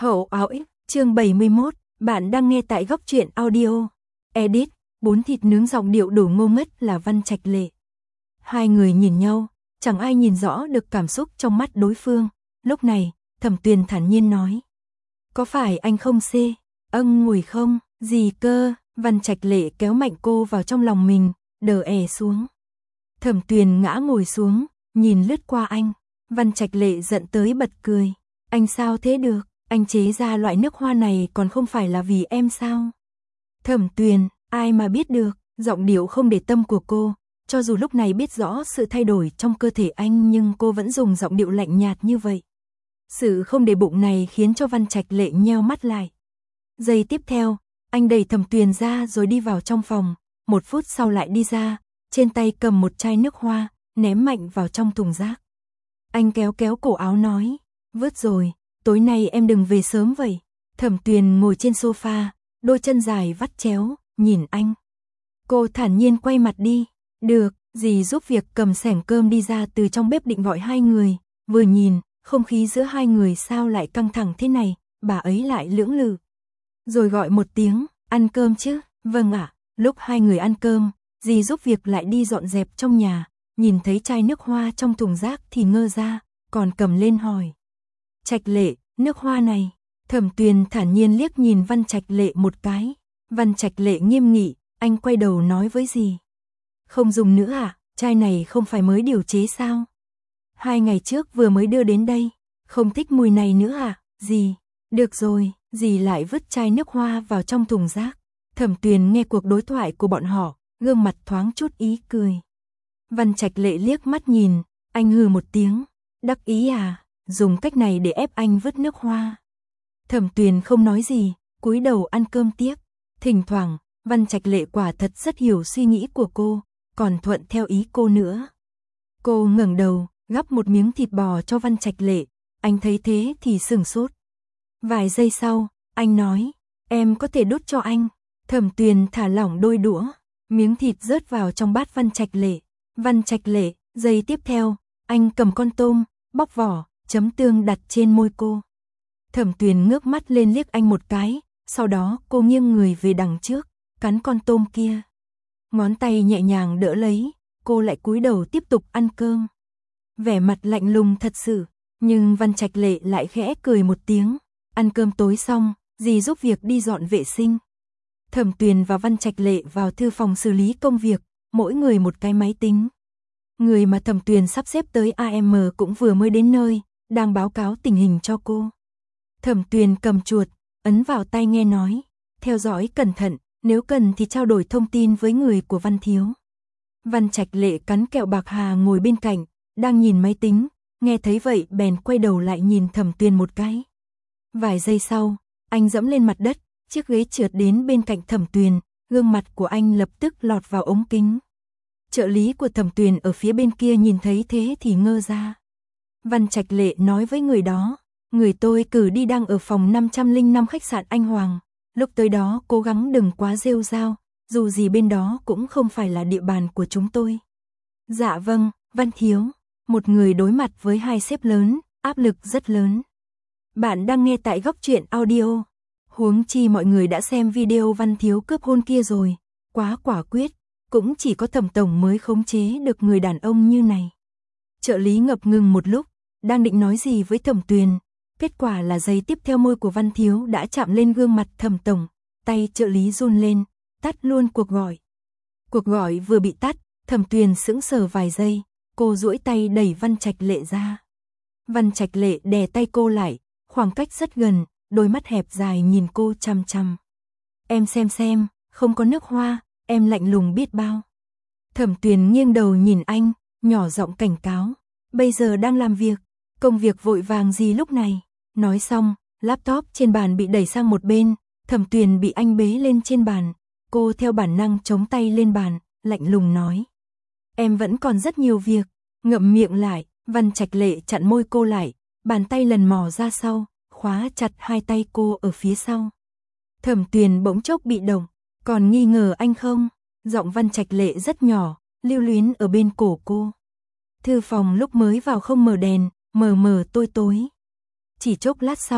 Hậu áo ích, chương 71, bạn đang nghe tại Góc Truyện Audio. Edit, bún thịt nướng giọng điệu đủ ngô ngất là Văn Trạch Lệ. Hai người nhìn nhau, chẳng ai nhìn rõ được cảm xúc trong mắt đối phương. Lúc này, Thẩm Tuyền thản nhiên nói. Có phải anh không xê? Ngồi không? Gì cơ? Văn Trạch Lệ kéo mạnh cô vào trong lòng mình, đờ xuống. Thẩm Tuyền ngã ngồi xuống, nhìn lướt qua anh. Văn Trạch Lệ giận tới bật cười. Anh sao thế được? Anh chế ra loại nước hoa này còn không phải là vì em sao? Thẩm Tuyền, ai mà biết được, giọng điệu không để tâm của cô, cho dù lúc này biết rõ sự thay đổi trong cơ thể anh nhưng cô vẫn dùng giọng điệu lạnh nhạt như vậy. Sự không để bụng này khiến cho Văn Trạch Lệ nheo mắt lại. Giây tiếp theo, anh đẩy Thẩm Tuyền ra rồi đi vào trong phòng, 1 phút sau lại đi ra, trên tay cầm một chai nước hoa, ném mạnh vào trong thùng rác. Anh kéo kéo cổ áo nói, vứt rồi. Tối nay em đừng về sớm vậy. Thẩm Tuyền ngồi trên sofa, đôi chân dài vắt chéo, nhìn anh. Cô thản nhiên quay mặt đi. Được, dì giúp việc cầm xẻng cơm đi ra từ trong bếp định gọi hai người. Vừa nhìn, không khí giữa hai người sao lại căng thẳng thế này, bà ấy lại lưỡng lự. Rồi gọi một tiếng, ăn cơm chứ? Vâng ạ. Lúc hai người ăn cơm, dì giúp việc lại đi dọn dẹp trong nhà, nhìn thấy chai nước hoa trong thùng rác thì ngơ ra, còn cầm lên hỏi. Trạch Lệ, nước hoa này. Thẩm Tuyền thản nhiên liếc nhìn Văn Trạch Lệ một cái. Văn Trạch Lệ nghiêm nghị, anh quay đầu nói với dì. Không dùng nữa à, chai này không phải mới điều chế sao? 2 ngày trước vừa mới đưa đến đây. Không thích mùi này nữa à, dì? Được rồi, dì lại vứt chai nước hoa vào trong thùng rác. Thẩm Tuyền nghe cuộc đối thoại của bọn họ, gương mặt thoáng chút ý cười. Văn Trạch Lệ liếc mắt nhìn, anh hừ một tiếng. Đắc ý à? Dùng cách này để ép anh vứt nước hoa. Thẩm Tuyền không nói gì, cúi đầu ăn cơm tiếp. Thỉnh thoảng, Văn Trạch Lệ quả thật rất hiểu suy nghĩ của cô, còn thuận theo ý cô nữa. Cô ngẩng đầu, gắp một miếng thịt bò cho Văn Trạch Lệ, anh thấy thế thì sửng sốt. Vài giây sau, anh nói, em có thể đút cho anh. Thẩm Tuyền thả lỏng đôi đũa, miếng thịt rớt vào trong bát Văn Trạch Lệ. Văn Trạch Lệ, giây tiếp theo, anh cầm con tôm, bóc vỏ, chấm tương đặt trên môi cô. Thẩm Tuyền ngước mắt lên liếc anh một cái, sau đó cô nghiêng người về đằng trước, cắn con tôm kia. Ngón tay nhẹ nhàng đỡ lấy, cô lại cúi đầu tiếp tục ăn cơm. Vẻ mặt lạnh lùng thật sự, nhưng Văn Trạch Lệ lại khẽ cười một tiếng. Ăn cơm tối xong, dì giúp việc đi dọn vệ sinh. Thẩm Tuyền và Văn Trạch Lệ vào thư phòng xử lý công việc, mỗi người một cái máy tính. Người mà Thẩm Tuyền sắp xếp tới AM cũng vừa mới đến nơi, đang báo cáo tình hình cho cô. Thẩm Tuyền cầm chuột, ấn vào tai nghe nói, theo dõi cẩn thận, nếu cần thì trao đổi thông tin với người của Văn Thiếu. Văn Trạch Lệ cắn kẹo bạc hà ngồi bên cạnh, đang nhìn máy tính, nghe thấy vậy bèn quay đầu lại nhìn Thẩm Tuyền một cái. Vài giây sau, anh dẫm lên mặt đất, chiếc ghế trượt đến bên cạnh Thẩm Tuyền, gương mặt của anh lập tức lọt vào ống kính. Trợ lý của Thẩm Tuyền ở phía bên kia nhìn thấy thế thì ngơ ra. Văn Trạch Lệ nói với người đó, người tôi cử đi đang ở phòng 505 khách sạn Anh Hoàng, lúc tới đó cố gắng đừng quá rêu rao, dù gì bên đó cũng không phải là địa bàn của chúng tôi. Dạ vâng, Văn Thiếu, một người đối mặt với 2 sếp lớn, áp lực rất lớn. Bạn đang nghe tại Góc Truyện Audio. Huống chi mọi người đã xem video Văn Thiếu cướp hôn kia rồi, quá quả quyết, cũng chỉ có Thẩm tổng mới khống chế được người đàn ông như này. Trợ lý ngập ngừng một lúc, đang định nói gì với Thẩm Tuyền, kết quả là giây tiếp theo môi của Văn Thiếu đã chạm lên gương mặt Thẩm tổng, tay trợ lý run lên, tắt luôn cuộc gọi. Cuộc gọi vừa bị tắt, Thẩm Tuyền sững sờ vài giây, cô duỗi tay đẩy Văn Trạch Lệ ra. Văn Trạch Lệ đè tay cô lại, khoảng cách rất gần, đôi mắt hẹp dài nhìn cô chằm chằm. Em xem, không có nước hoa, em lạnh lùng biết bao. Thẩm Tuyền nghiêng đầu nhìn anh, nhỏ giọng cảnh cáo. Bây giờ đang làm việc, công việc vội vàng gì lúc này. Nói xong, laptop trên bàn bị đẩy sang một bên, Thẩm Tuyền bị anh bế lên trên bàn. Cô theo bản năng chống tay lên bàn, lạnh lùng nói. Em vẫn còn rất nhiều việc, ngậm miệng lại. Văn Trạch Lệ chặn môi cô lại, bàn tay lần mò ra sau, khóa chặt 2 tay cô ở phía sau. Thẩm Tuyền bỗng chốc bị động, còn nghi ngờ anh không? Giọng Văn Trạch Lệ rất nhỏ, lưu luyến ở bên cổ cô. Thư phòng lúc mới vào không mở đèn, mờ tối. Chỉ chốc lát sau,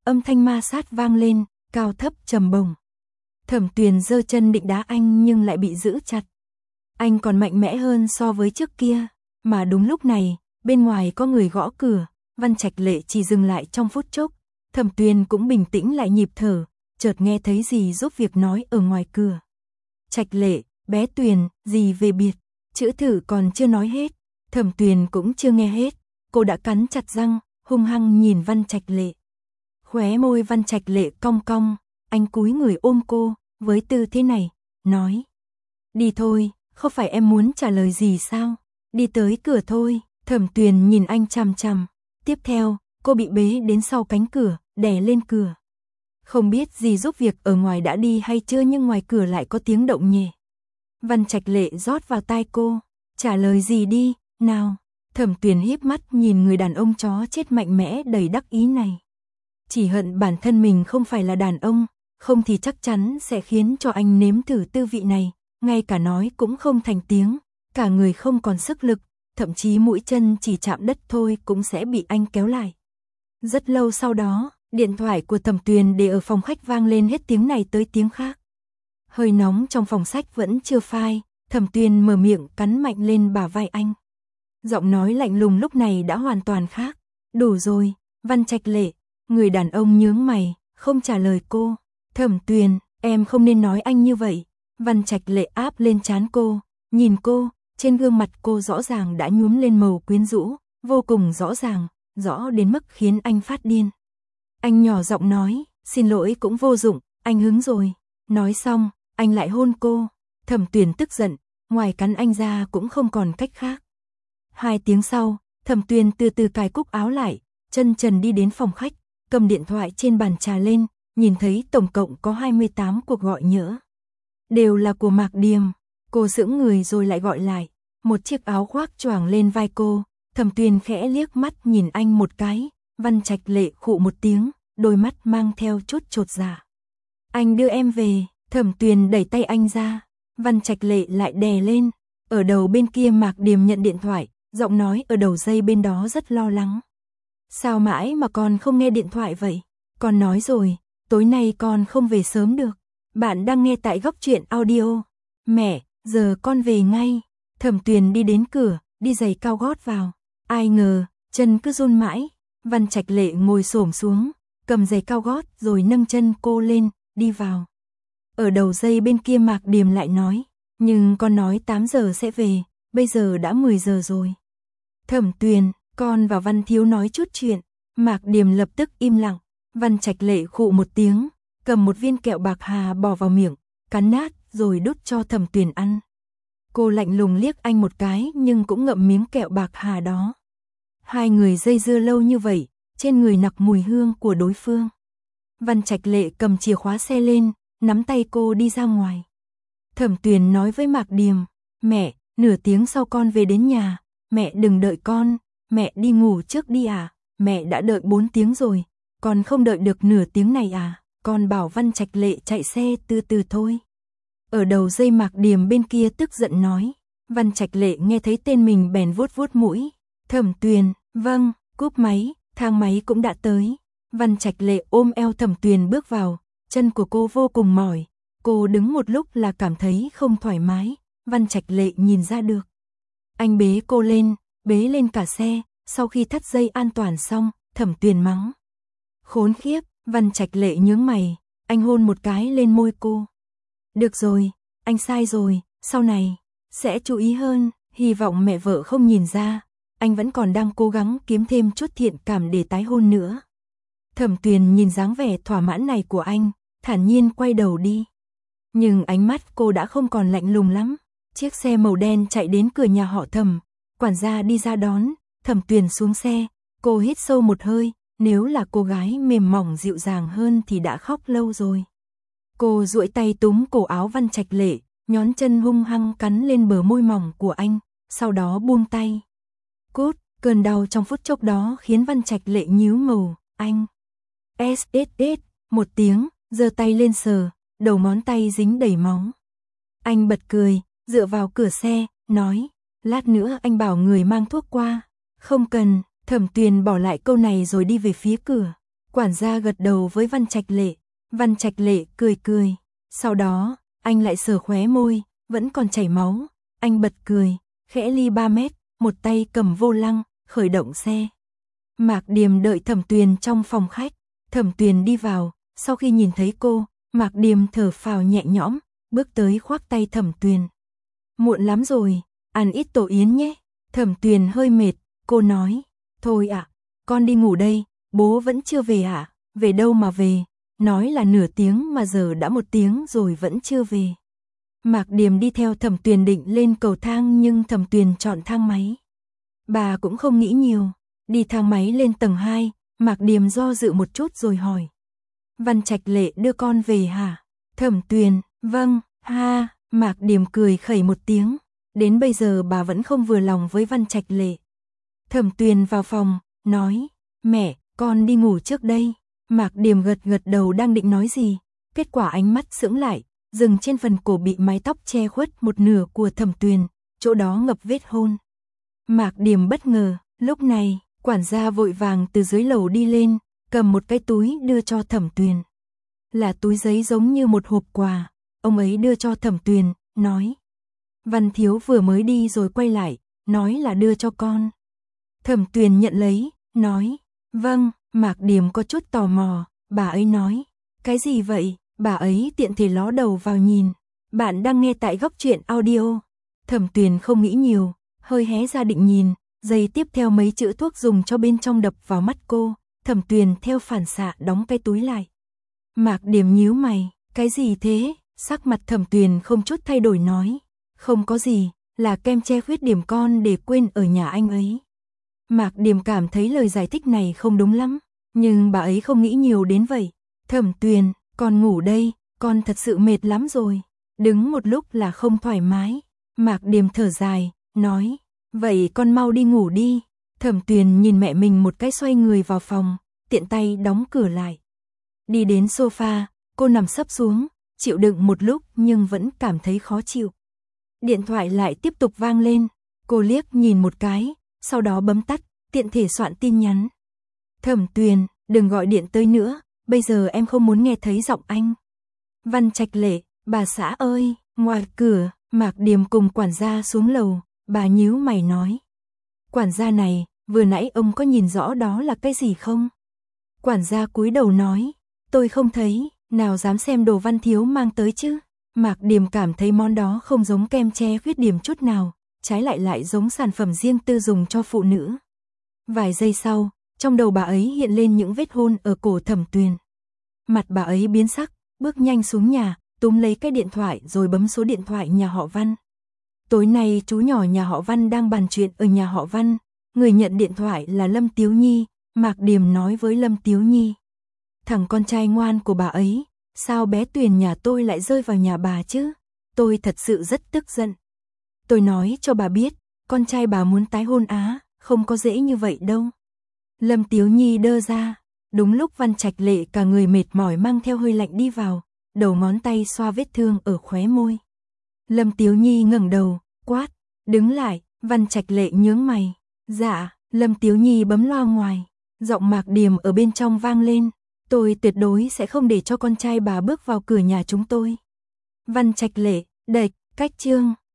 âm thanh ma sát vang lên, cao thấp trầm bổng. Thẩm Tuyền giơ chân định đá anh nhưng lại bị giữ chặt. Anh còn mạnh mẽ hơn so với trước kia, mà đúng lúc này, bên ngoài có người gõ cửa, Văn Trạch Lệ chỉ dừng lại trong phút chốc, Thẩm Tuyền cũng bình tĩnh lại nhịp thở, chợt nghe thấy dì giúp việc nói ở ngoài cửa. Trạch Lệ, bé Tuyền, dì về biệt, chữ thử còn chưa nói hết, Thẩm Tuyền cũng chưa nghe hết, cô đã cắn chặt răng, hung hăng nhìn Văn Trạch Lệ. Khóe môi Văn Trạch Lệ cong cong, anh cúi người ôm cô, với tư thế này, nói. Đi thôi, không phải em muốn trả lời gì sao? Đi tới cửa thôi, Thẩm Tuyền nhìn anh chằm chằm. Tiếp theo, cô bị bế đến sau cánh cửa, đè lên cửa. Không biết dì giúp việc ở ngoài đã đi hay chưa nhưng ngoài cửa lại có tiếng động nhẹ. Văn Trạch Lệ rót vào tai cô, trả lời gì đi, nào. Thẩm Tuyền híp mắt nhìn người đàn ông chó chết mạnh mẽ đầy đắc ý này. Chỉ hận bản thân mình không phải là đàn ông, không thì chắc chắn sẽ khiến cho anh nếm thử tư vị này, ngay cả nói cũng không thành tiếng, cả người không còn sức lực, thậm chí mũi chân chỉ chạm đất thôi cũng sẽ bị anh kéo lại. Rất lâu sau đó, điện thoại của Thẩm Tuyền để ở phòng khách vang lên hết tiếng này tới tiếng khác. Hơi nóng trong phòng sách vẫn chưa phai, Thẩm Tuyền mở miệng cắn mạnh lên bả vai anh. Giọng nói lạnh lùng lúc này đã hoàn toàn khác. Đủ rồi, Văn Trạch Lệ. Người đàn ông nhướng mày, không trả lời cô. Thẩm Tuyền, em không nên nói anh như vậy. Văn Trạch Lệ áp lên trán cô, nhìn cô, trên gương mặt cô rõ ràng đã nhuốm lên màu quyến rũ, vô cùng rõ ràng, rõ đến mức khiến anh phát điên. Anh nhỏ giọng nói, xin lỗi cũng vô dụng, anh hứng rồi. Nói xong, anh lại hôn cô. Thẩm Tuyền tức giận, ngoài cắn anh ra cũng không còn cách khác. 2 tiếng sau, Thẩm Tuyền từ từ cài cúc áo lại, chân trần đi đến phòng khách, cầm điện thoại trên bàn trà lên, nhìn thấy tổng cộng có 28 cuộc gọi nhỡ. Đều là của Mạc Điềm, cô sững người rồi lại gọi lại, một chiếc áo khoác choàng lên vai cô, Thẩm Tuyền khẽ liếc mắt nhìn anh một cái, Văn Trạch Lệ khụ một tiếng, đôi mắt mang theo chút chột dạ. Anh đưa em về, Thẩm Tuyền đẩy tay anh ra, Văn Trạch Lệ lại đè lên, ở đầu bên kia Mạc Điềm nhận điện thoại, giọng nói ở đầu dây bên đó rất lo lắng. Sao mãi mà con không nghe điện thoại vậy? Con nói rồi, tối nay con không về sớm được. Bạn đang nghe tại Góc Truyện Audio. Mẹ, giờ con về ngay. Thẩm Tuyền đi đến cửa, đi giày cao gót vào. Ai ngờ, chân cứ run mãi. Văn Trạch Lệ ngồi xổm xuống, cầm giày cao gót rồi nâng chân cô lên, đi vào. Ở đầu dây bên kia Mạc Điềm lại nói, nhưng con nói 8 giờ sẽ về, bây giờ đã 10 giờ rồi. Thẩm Tuyền, con và Văn Thiếu nói chút chuyện. Mạc Điềm lập tức im lặng. Văn Trạch Lệ khụ một tiếng, cầm một viên kẹo bạc hà bỏ vào miệng, cắn nát rồi đút cho Thẩm Tuyền ăn. Cô lạnh lùng liếc anh một cái nhưng cũng ngậm miếng kẹo bạc hà đó. Hai người dây dưa lâu như vậy, trên người nặc mùi hương của đối phương. Văn Trạch Lệ cầm chìa khóa xe lên, nắm tay cô đi ra ngoài. Thẩm Tuyền nói với Mạc Điềm, mẹ, nửa tiếng sau con về đến nhà, mẹ đừng đợi con, mẹ đi ngủ trước đi à, mẹ đã đợi 4 tiếng rồi, con không đợi được nửa tiếng này à, con bảo Văn Trạch Lệ chạy xe từ từ thôi. Ở đầu dây Mạc Điềm bên kia tức giận nói, Văn Trạch Lệ nghe thấy tên mình bèn vuốt vuốt mũi. Thẩm Tuyền, vâng, cúp máy, thang máy cũng đã tới. Văn Trạch Lệ ôm eo Thẩm Tuyền bước vào, chân của cô vô cùng mỏi, cô đứng một lúc là cảm thấy không thoải mái, Văn Trạch Lệ nhìn ra được. Anh bế cô lên, bế lên cả xe, sau khi thắt dây an toàn xong, Thẩm Tuyền mắng. Khốn khiếp, Văn Trạch Lệ nhướng mày, anh hôn một cái lên môi cô. Được rồi, anh sai rồi, sau này, sẽ chú ý hơn, hy vọng mẹ vợ không nhìn ra, anh vẫn còn đang cố gắng kiếm thêm chút thiện cảm để tái hôn nữa. Thẩm Tuyền nhìn dáng vẻ thỏa mãn này của anh, thản nhiên quay đầu đi. Nhưng ánh mắt cô đã không còn lạnh lùng lắm. Chiếc xe màu đen chạy đến cửa nhà họ Thẩm, quản gia đi ra đón, Thẩm Tuyền xuống xe, cô hít sâu một hơi, nếu là cô gái mềm mỏng dịu dàng hơn thì đã khóc lâu rồi. Cô duỗi tay túm cổ áo Văn Trạch Lệ, nhón chân hung hăng cắn lên bờ môi mỏng của anh, sau đó buông tay. Cút, cơn đau trong phút chốc đó khiến Văn Trạch Lệ nhíu màu, anh. SSS, một tiếng, giơ tay lên sờ, đầu ngón tay dính đầy máu. Anh bật cười, dựa vào cửa xe, nói, lát nữa anh bảo người mang thuốc qua. Không cần, Thẩm Tuyền bỏ lại câu này rồi đi về phía cửa. Quản gia gật đầu với Văn Trạch Lệ. Văn Trạch Lệ cười cười. Sau đó, anh lại sờ khóe môi, vẫn còn chảy máu. Anh bật cười, khẽ ly 3 mét, một tay cầm vô lăng, khởi động xe. Mạc Điềm đợi Thẩm Tuyền trong phòng khách. Thẩm Tuyền đi vào, sau khi nhìn thấy cô, Mạc Điềm thở phào nhẹ nhõm, bước tới khoác tay Thẩm Tuyền. Muộn lắm rồi, ăn ít tổ yến nhé. Thẩm Tuyền hơi mệt, cô nói. Thôi ạ, con đi ngủ đây, bố vẫn chưa về ạ. Về đâu mà về, nói là nửa tiếng mà giờ đã 1 tiếng rồi vẫn chưa về. Mạc Điềm đi theo Thẩm Tuyền định lên cầu thang nhưng Thẩm Tuyền chọn thang máy. Bà cũng không nghĩ nhiều, đi thang máy lên tầng 2, Mạc Điềm do dự một chút rồi hỏi. Văn Trạch Lệ đưa con về hả? Thẩm Tuyền, vâng, ha, Mạc Điềm cười khẩy một tiếng. Đến bây giờ bà vẫn không vừa lòng với Văn Trạch Lệ. Thẩm Tuyền vào phòng, nói, mẹ, con đi ngủ trước đây. Mạc Điềm gật gật đầu đang định nói gì, kết quả ánh mắt sững lại, dừng trên phần cổ bị mái tóc che khuất một nửa của Thẩm Tuyền, chỗ đó ngập vết hôn. Mạc Điềm bất ngờ, lúc này, quản gia vội vàng từ dưới lầu đi lên, cầm một cái túi đưa cho Thẩm Tuyền. Là túi giấy giống như một hộp quà, ông ấy đưa cho Thẩm Tuyền, nói. Văn Thiếu vừa mới đi rồi quay lại, nói là đưa cho con. Thẩm Tuyền nhận lấy, nói, vâng. Mạc Điềm có chút tò mò, bà ấy nói, cái gì vậy? Bà ấy tiện thể ló đầu vào nhìn. Bạn đang nghe tại Góc Truyện Audio. Thẩm Tuyền không nghĩ nhiều, hơi hé ra định nhìn, giây tiếp theo mấy chữ thuốc dùng cho bên trong đập vào mắt cô, Thẩm Tuyền theo phản xạ đóng cái túi lại. Mạc Điềm nhíu mày, cái gì thế? Sắc mặt Thẩm Tuyền không chút thay đổi nói, không có gì, là kem che khuyết điểm con để quên ở nhà anh ấy. Mạc Điềm cảm thấy lời giải thích này không đúng lắm, nhưng bà ấy không nghĩ nhiều đến vậy. Thẩm Tuyền, con ngủ đây, con thật sự mệt lắm rồi. Đứng một lúc là không thoải mái. Mạc Điềm thở dài, nói, vậy con mau đi ngủ đi. Thẩm Tuyền nhìn mẹ mình một cái xoay người vào phòng, tiện tay đóng cửa lại. Đi đến sofa, cô nằm sấp xuống, chịu đựng một lúc nhưng vẫn cảm thấy khó chịu. Điện thoại lại tiếp tục vang lên, cô liếc nhìn một cái, sau đó bấm tắt, tiện thể soạn tin nhắn. Thẩm Tuyền, đừng gọi điện tới nữa, bây giờ em không muốn nghe thấy giọng anh. Văn Trạch Lệ, bà xã ơi, ngoài cửa, Mạc Điềm cùng quản gia xuống lầu, bà nhíu mày nói. Quản gia này, vừa nãy ông có nhìn rõ đó là cái gì không? Quản gia cúi đầu nói, tôi không thấy, nào dám xem đồ Văn Thiếu mang tới chứ. Mạc Điềm cảm thấy món đó không giống kem che khuyết điểm chút nào, trái lại lại giống sản phẩm riêng tư dùng cho phụ nữ. Vài giây sau, trong đầu bà ấy hiện lên những vết hôn ở cổ Thẩm Tuyền. Mặt bà ấy biến sắc, bước nhanh xuống nhà, túm lấy cái điện thoại rồi bấm số điện thoại nhà họ Văn. Tối nay chú nhỏ nhà họ Văn đang bàn chuyện ở nhà họ Văn, người nhận điện thoại là Lâm Tiếu Nhi. Mạc Điềm nói với Lâm Tiếu Nhi, thằng con trai ngoan của bà ấy, sao bé Tuyền nhà tôi lại rơi vào nhà bà chứ? Tôi thật sự rất tức giận. Tôi nói cho bà biết, con trai bà muốn tái hôn á, không có dễ như vậy đâu. Lâm Tiếu Nhi đơ ra, đúng lúc Văn Trạch Lệ cả người mệt mỏi mang theo hơi lạnh đi vào, đầu ngón tay xoa vết thương ở khóe môi. Lâm Tiếu Nhi ngẩng đầu, quát, đứng lại. Văn Trạch Lệ nhướng mày, dạ. Lâm Tiếu Nhi bấm loa ngoài, giọng Mạc Điềm ở bên trong vang lên, tôi tuyệt đối sẽ không để cho con trai bà bước vào cửa nhà chúng tôi. Văn Trạch Lệ, đệch, cách chương.